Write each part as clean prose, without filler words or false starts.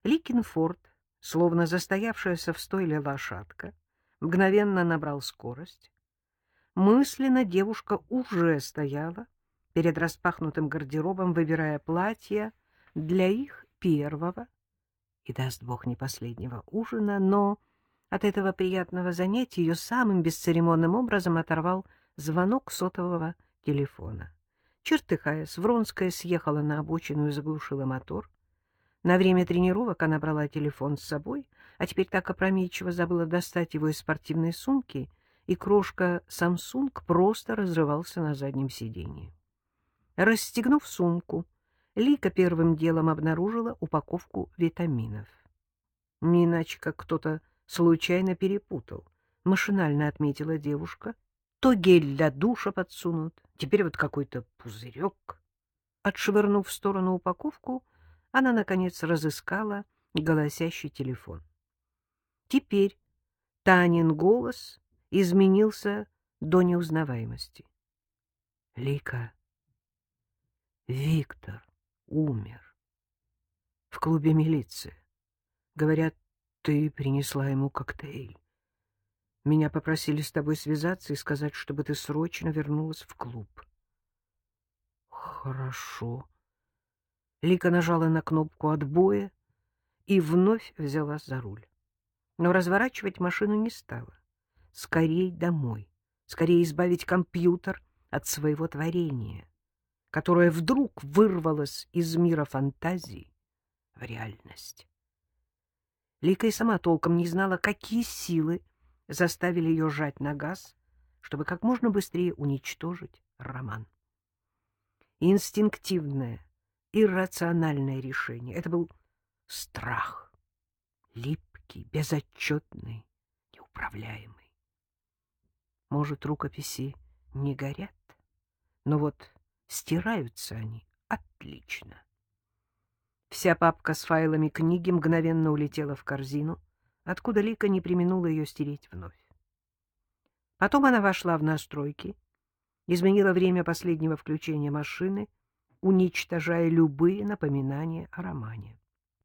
Ликинфорд, словно застоявшаяся в стойле лошадка, мгновенно набрал скорость. Мысленно девушка уже стояла перед распахнутым гардеробом, выбирая платье для их первого и, даст Бог, не последнего ужина, но от этого приятного занятия ее самым бесцеремонным образом оторвал звонок сотового телефона. Чертыхаясь, Вронская съехала на обочину и заглушила мотор. На время тренировок она брала телефон с собой, а теперь так опрометчиво забыла достать его из спортивной сумки, и крошка Samsung просто разрывался на заднем сиденье. Расстегнув сумку, Лика первым делом обнаружила упаковку витаминов. Не иначе, как кто-то случайно перепутал, машинально отметила девушка. То гель для душа подсунут, теперь вот какой-то пузырек. Отшвырнув в сторону упаковку, она, наконец, разыскала голосящий телефон. Теперь Танин голос изменился до неузнаваемости. — Лика, Виктор умер. В клубе милиции. Говорят, ты принесла ему коктейль. Меня попросили с тобой связаться и сказать, чтобы ты срочно вернулась в клуб. — Хорошо. Лика нажала на кнопку отбоя и вновь взялась за руль. Но разворачивать машину не стала. Скорей домой, скорее избавить компьютер от своего творения, которое вдруг вырвалось из мира фантазий в реальность. Лика и сама толком не знала, какие силы заставили ее жать на газ, чтобы как можно быстрее уничтожить роман. Инстинктивное, иррациональное решение — это был страх, липкий, безотчетный, неуправляемый. Может, рукописи не горят, но вот стираются они отлично. Вся папка с файлами книги мгновенно улетела в корзину, откуда Лика не преминула ее стереть вновь. Потом она вошла в настройки, изменила время последнего включения машины, уничтожая любые напоминания о романе.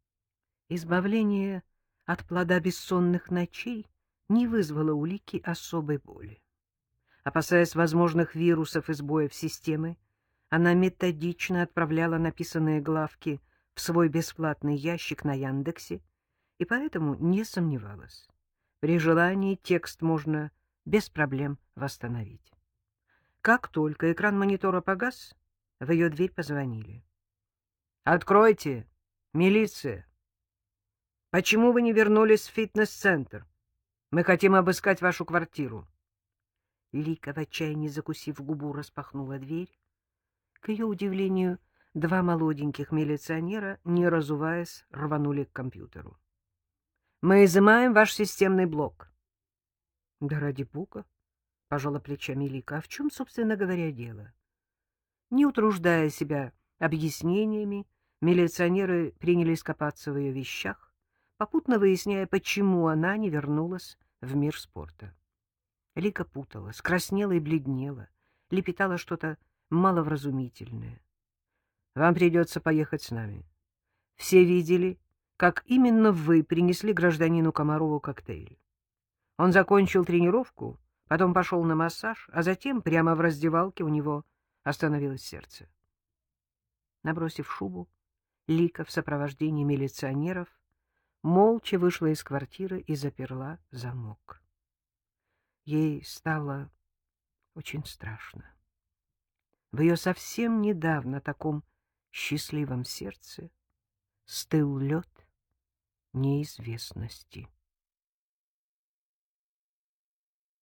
Избавление от плода бессонных ночей не вызвало у Лики особой боли. Опасаясь возможных вирусов и сбоев системы, она методично отправляла написанные главки в свой бесплатный ящик на Яндексе и поэтому не сомневалась. При желании текст можно без проблем восстановить. Как только экран монитора погас, в ее дверь позвонили. — Откройте! Милиция! Почему вы не вернулись в фитнес-центр? Мы хотим обыскать вашу квартиру. Лика, в отчаянии закусив губу, распахнула дверь. К ее удивлению, два молоденьких милиционера, не разуваясь, рванули к компьютеру. — Мы изымаем ваш системный блок. — Да ради бога! — пожала плечами Лика. — А в чем, собственно говоря, дело? Не утруждая себя объяснениями, милиционеры принялись копаться в ее вещах, попутно выясняя, почему она не вернулась в мир спорта. Лика путалась, краснела и бледнела, лепетала что-то маловразумительное. — Вам придется поехать с нами. Все видели, как именно вы принесли гражданину Комарову коктейль. Он закончил тренировку, потом пошел на массаж, а затем прямо в раздевалке у него остановилось сердце. Набросив шубу, Лика в сопровождении милиционеров молча вышла из квартиры и заперла замок. Ей стало очень страшно. В ее совсем недавно таком счастливом сердце стыл лед неизвестности.